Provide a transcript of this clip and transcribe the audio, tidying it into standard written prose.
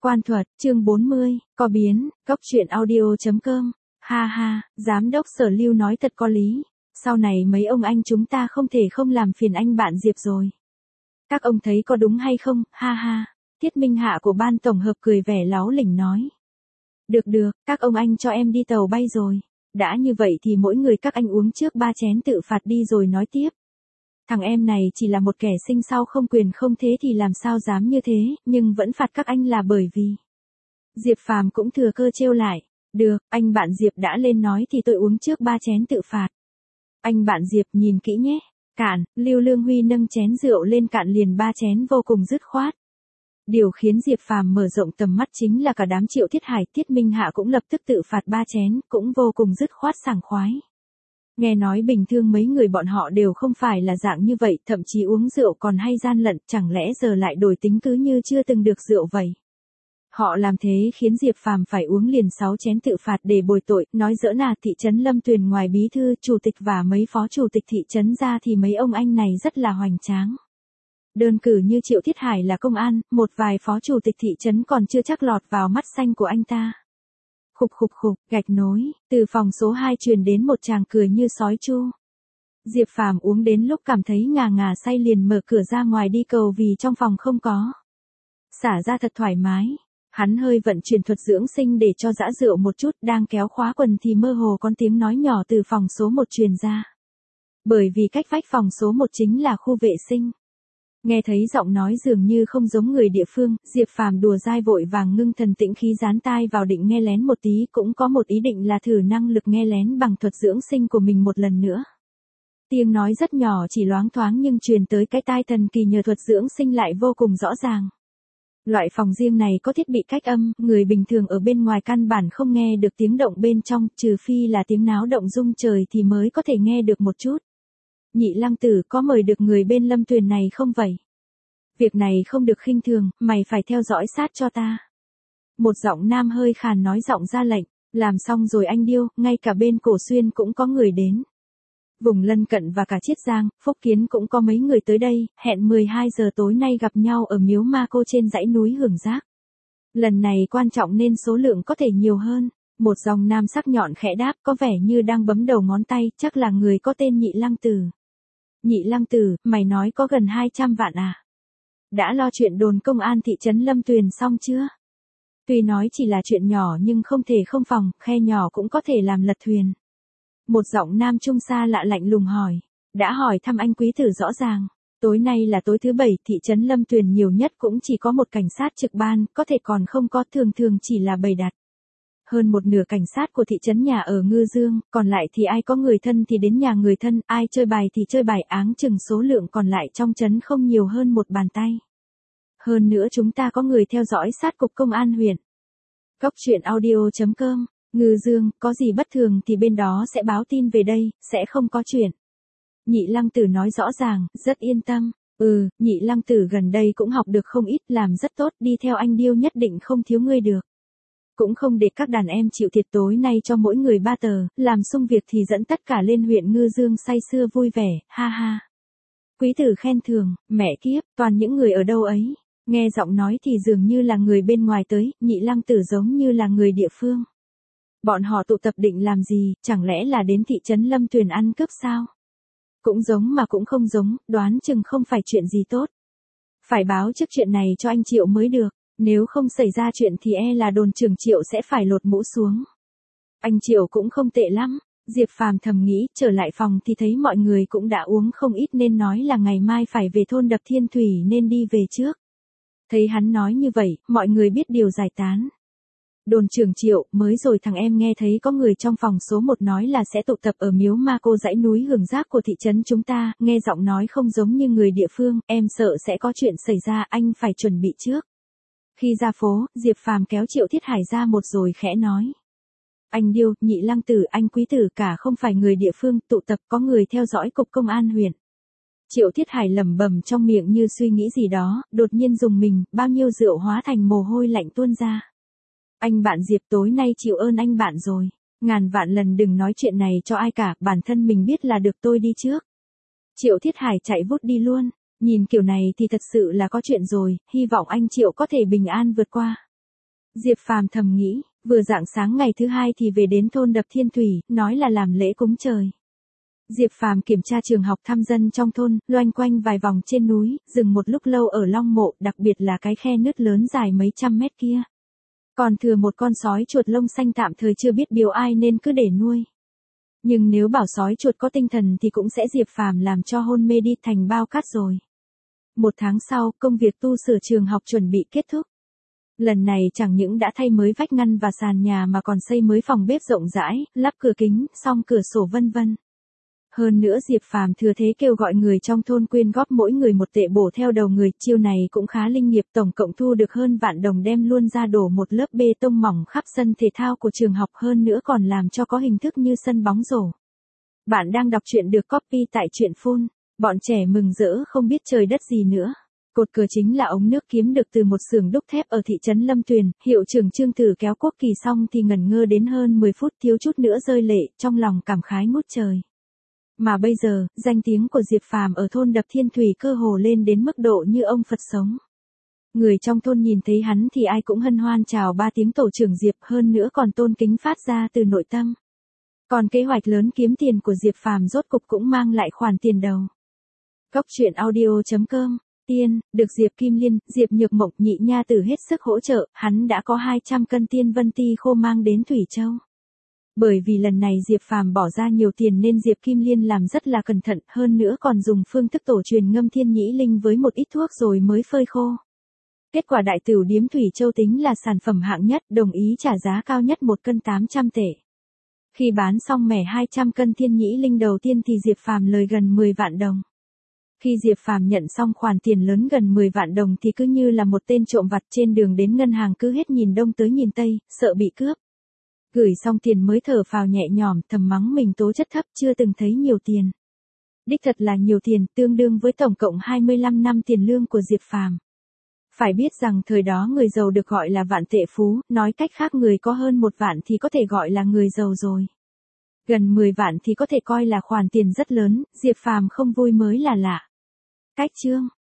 Quan thuật, chương 40, có biến, cốc truyện audio.com. Ha ha, giám đốc Sở Lưu nói thật có lý. Sau này mấy ông anh chúng ta không thể không làm phiền anh bạn Diệp rồi. Các ông thấy có đúng hay không, ha ha. Tiết Minh Hạ của ban tổng hợp cười vẻ láo lỉnh nói. Được được, các ông anh cho em đi tàu bay rồi. Đã như vậy thì mỗi người các anh uống trước 3 chén tự phạt đi rồi nói tiếp. Thằng em này chỉ là một kẻ sinh sau không quyền không thế thì làm sao dám như thế, nhưng vẫn phạt các anh là bởi vì. Diệp Phàm cũng thừa cơ trêu lại. Được, anh bạn Diệp đã lên nói thì tôi uống trước 3 chén tự phạt. Anh bạn Diệp nhìn kỹ nhé. Cạn, Lưu Lương Huy nâng chén rượu lên cạn liền 3 chén vô cùng dứt khoát. Điều khiến Diệp Phàm mở rộng tầm mắt chính là cả đám Triệu Thiết Hải, Tiết Minh Hạ cũng lập tức tự phạt 3 chén, cũng vô cùng dứt khoát sảng khoái. Nghe nói bình thường mấy người bọn họ đều không phải là dạng như vậy, thậm chí uống rượu còn hay gian lận, chẳng lẽ giờ lại đổi tính cứ như chưa từng được rượu vậy. Họ làm thế khiến Diệp Phàm phải uống liền 6 chén tự phạt để bồi tội, nói giỡn à, thị trấn Lâm Tuyền ngoài bí thư, chủ tịch và mấy phó chủ tịch thị trấn ra thì mấy ông anh này rất là hoành tráng. Đơn cử như Triệu Thiết Hải là công an, một vài phó chủ tịch thị trấn còn chưa chắc lọt vào mắt xanh của anh ta. Khục khục khục, gạch nối, từ phòng số 2 truyền đến một tràng cười như sói chu. Diệp Phàm uống đến lúc cảm thấy ngà ngà say liền mở cửa ra ngoài đi cầu vì trong phòng không có. Xả ra thật thoải mái. Hắn hơi vận chuyển thuật dưỡng sinh để cho dã rượu một chút, đang kéo khóa quần thì mơ hồ con tiếng nói nhỏ từ phòng số 1 truyền ra. Bởi vì cách vách phòng số 1 chính là khu vệ sinh. Nghe thấy giọng nói dường như không giống người địa phương, Diệp Phàm đùa dai vội vàng ngưng thần tĩnh khí dán tai vào định nghe lén một tí, cũng có một ý định là thử năng lực nghe lén bằng thuật dưỡng sinh của mình một lần nữa. Tiếng nói rất nhỏ chỉ loáng thoáng nhưng truyền tới cái tai thần kỳ nhờ thuật dưỡng sinh lại vô cùng rõ ràng. Loại phòng riêng này có thiết bị cách âm, người bình thường ở bên ngoài căn bản không nghe được tiếng động bên trong, trừ phi là tiếng náo động rung trời thì mới có thể nghe được một chút. Nhị Lăng Tử có mời được người bên Lâm Tuyền này không vậy? Việc này không được khinh thường, mày phải theo dõi sát cho ta. Một giọng nam hơi khàn nói giọng ra lệnh, làm xong rồi anh điêu, ngay cả bên Cổ Xuyên cũng có người đến. Vùng lân cận và cả Chiết Giang, Phúc Kiến cũng có mấy người tới đây, hẹn 12 giờ tối nay gặp nhau ở miếu ma cô trên dãy núi Hưởng Giác. Lần này quan trọng nên số lượng có thể nhiều hơn. Một dòng nam sắc nhọn khẽ đáp có vẻ như đang bấm đầu ngón tay, chắc là người có tên Nhị Lăng Tử. Nhị Lăng Tử, mày nói có gần 200 vạn à? Đã lo chuyện đồn công an thị trấn Lâm Tuyền xong chưa? Tuy nói chỉ là chuyện nhỏ nhưng không thể không phòng, khe nhỏ cũng có thể làm lật thuyền. Một giọng nam trung xa lạ lạnh lùng hỏi. Đã hỏi thăm anh quý tử rõ ràng. Tối nay là tối thứ 7, thị trấn Lâm Tuyền nhiều nhất cũng chỉ có một cảnh sát trực ban, có thể còn không có, thường thường chỉ là bày đặt. Hơn một nửa cảnh sát của thị trấn nhà ở Ngư Dương, còn lại thì ai có người thân thì đến nhà người thân, ai chơi bài thì chơi bài, áng chừng số lượng còn lại trong trấn không nhiều hơn một bàn tay. Hơn nữa chúng ta có người theo dõi sát cục công an huyện. Cốc truyện audio.com. Ngư Dương, có gì bất thường thì bên đó sẽ báo tin về đây, sẽ không có chuyện. Nhị Lăng Tử nói rõ ràng, rất yên tâm. Nhị Lăng Tử gần đây cũng học được không ít, làm rất tốt, đi theo anh điêu nhất định không thiếu ngươi được. Cũng không để các đàn em chịu thiệt, tối nay cho mỗi người 3 tờ, làm xong việc thì dẫn tất cả lên huyện Ngư Dương say sưa vui vẻ, ha ha. Quý tử khen thường, mẹ kiếp, toàn những người ở đâu ấy. Nghe giọng nói thì dường như là người bên ngoài tới, Nhị Lăng Tử giống như là người địa phương. Bọn họ tụ tập định làm gì, chẳng lẽ là đến thị trấn Lâm Tuyền ăn cướp sao? Cũng giống mà cũng không giống, đoán chừng không phải chuyện gì tốt. Phải báo trước chuyện này cho anh Triệu mới được, nếu không xảy ra chuyện thì là đồn trưởng Triệu sẽ phải lột mũ xuống. Anh Triệu cũng không tệ lắm, Diệp Phàm thầm nghĩ, trở lại phòng thì thấy mọi người cũng đã uống không ít nên nói là ngày mai phải về thôn Đập Thiên Thủy nên đi về trước. Thấy hắn nói như vậy, mọi người biết điều giải tán. Đồn trưởng Triệu, mới rồi thằng em nghe thấy có người trong phòng số 1 nói là sẽ tụ tập ở miếu ma cô dãy núi Hưởng Giác của thị trấn chúng ta, nghe giọng nói không giống như người địa phương, em sợ sẽ có chuyện xảy ra, anh phải chuẩn bị trước. Khi ra phố, Diệp Phàm kéo Triệu Thiết Hải ra một rồi khẽ nói. Anh điêu, Nhị Lăng Tử, anh quý tử cả không phải người địa phương, tụ tập có người theo dõi cục công an huyện. Triệu Thiết Hải lẩm bẩm trong miệng như suy nghĩ gì đó, đột nhiên rùng mình, bao nhiêu rượu hóa thành mồ hôi lạnh tuôn ra. Anh bạn Diệp tối nay chịu ơn anh bạn rồi. Ngàn vạn lần đừng nói chuyện này cho ai cả, bản thân mình biết là được, tôi đi trước. Triệu Thiết Hải chạy vút đi luôn. Nhìn kiểu này thì thật sự là có chuyện rồi, hy vọng anh Triệu có thể bình an vượt qua. Diệp Phàm thầm nghĩ, vừa rạng sáng ngày thứ hai thì về đến thôn Đập Thiên Thủy, nói là làm lễ cúng trời. Diệp Phàm kiểm tra trường học thăm dân trong thôn, loanh quanh vài vòng trên núi, dừng một lúc lâu ở Long Mộ, đặc biệt là cái khe nứt lớn dài mấy trăm mét kia. Còn thừa một con sói chuột lông xanh tạm thời chưa biết biếu ai nên cứ để nuôi. Nhưng nếu bảo sói chuột có tinh thần thì cũng sẽ Diệp Phàm làm cho hôn mê đi thành bao cát rồi. Một tháng sau, công việc tu sửa trường học chuẩn bị kết thúc. Lần này chẳng những đã thay mới vách ngăn và sàn nhà mà còn xây mới phòng bếp rộng rãi, lắp cửa kính, xong cửa sổ vân vân. Hơn nữa Diệp Phàm thừa thế kêu gọi người trong thôn quyên góp mỗi người 1 tệ bổ theo đầu người, chiêu này cũng khá linh nghiệm, tổng cộng thu được hơn vạn đồng đem luôn ra đổ một lớp bê tông mỏng khắp sân thể thao của trường học, hơn nữa còn làm cho có hình thức như sân bóng rổ. Bạn đang đọc truyện được copy tại truyện phun, bọn trẻ mừng rỡ không biết trời đất gì nữa. Cột cờ chính là ống nước kiếm được từ một xưởng đúc thép ở thị trấn Lâm Tuyền, hiệu trưởng Trương Tử kéo quốc kỳ xong thì ngẩn ngơ đến hơn 10 phút, thiếu chút nữa rơi lệ, trong lòng cảm khái ngút trời. Mà bây giờ, danh tiếng của Diệp Phàm ở thôn Đập Thiên Thủy cơ hồ lên đến mức độ như ông Phật sống. Người trong thôn nhìn thấy hắn thì ai cũng hân hoan chào 3 tiếng tổ trưởng Diệp, hơn nữa còn tôn kính phát ra từ nội tâm. Còn kế hoạch lớn kiếm tiền của Diệp Phàm rốt cục cũng mang lại khoản tiền đầu. Góc truyện audio.com. Tiên, được Diệp Kim Liên, Diệp Nhược Mộc, Nhị Nha Tử hết sức hỗ trợ, hắn đã có 200 cân tiên vân ti khô mang đến Thủy Châu. Bởi vì lần này Diệp Phàm bỏ ra nhiều tiền nên Diệp Kim Liên làm rất là cẩn thận, hơn nữa còn dùng phương thức tổ truyền ngâm thiên nhĩ linh với một ít thuốc rồi mới phơi khô. Kết quả đại tửu điếm Thủy Châu tính là sản phẩm hạng nhất, đồng ý trả giá cao nhất 1 cân 800 tệ. Khi bán xong mẻ 200 cân thiên nhĩ linh đầu tiên thì Diệp Phàm lời gần 10 vạn đồng. Khi Diệp Phàm nhận xong khoản tiền lớn gần 10 vạn đồng thì cứ như là một tên trộm vặt trên đường đến ngân hàng cứ hết nhìn đông tới nhìn tây, sợ bị cướp. Gửi xong tiền mới thở phào nhẹ nhõm, thầm mắng mình tố chất thấp, chưa từng thấy nhiều tiền. Đích thật là nhiều tiền, tương đương với tổng cộng 25 năm tiền lương của Diệp Phàm. Phải biết rằng thời đó người giàu được gọi là vạn tệ phú, nói cách khác người có hơn 1 vạn thì có thể gọi là người giàu rồi. Gần 10 vạn thì có thể coi là khoản tiền rất lớn, Diệp Phàm không vui mới là lạ. Cách chương